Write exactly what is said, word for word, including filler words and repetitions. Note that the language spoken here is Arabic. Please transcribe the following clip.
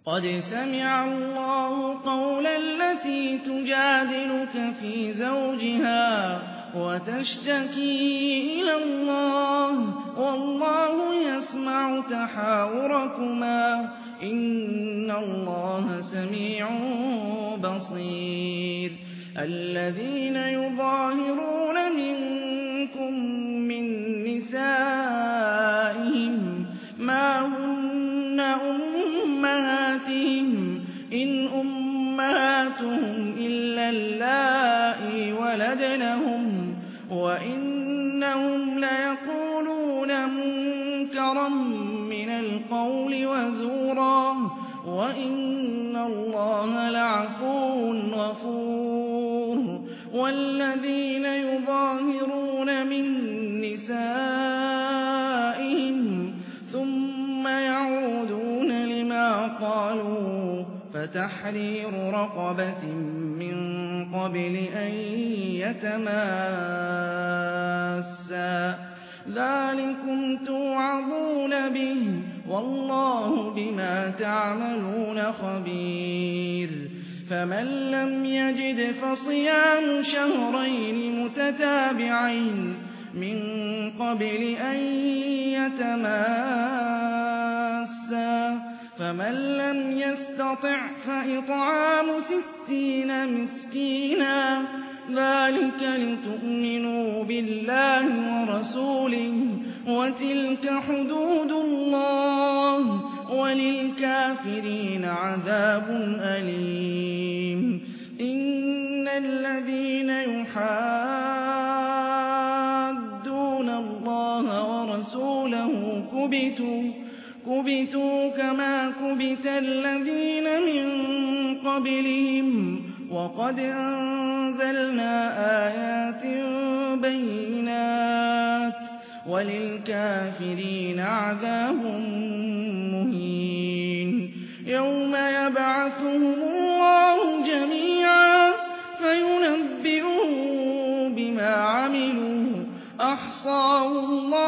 قد سمع الله قول التي تجادلك في زوجها وتشتكي إلى الله والله يسمع تحاوركما إن الله سميع بصير الذين يظاهرون منكم من نسائهم ما هن أمهاتهم إن أمهاتهم إلا اللائي ولدنهم وإنهم ليقولون منكرا من القول وزورا وإن الله لعفو غفور والذين يظاهرون من نسائهم ثم يعودون لما قالوا فتحرير رقبة من قبل أن يتماسا ذلكم توعظون به والله بما تعملون خبير فمن لم يجد فصيام شهرين متتابعين من قبل أن يتماسا فمن لم يستطع فإطعام ستين مسكينا ذلك لتؤمنوا بالله ورسوله وتلك حدود الله وللكافرين عذاب أليم إن الذين يحادون الله ورسوله كبتوا كبتوا كما كبت الذين من قبلهم وقد أنزلنا آيات بينات وللكافرين عذاب مهين يوم يبعثهم الله جميعا فينبئهم بما عملوا أحصاه الله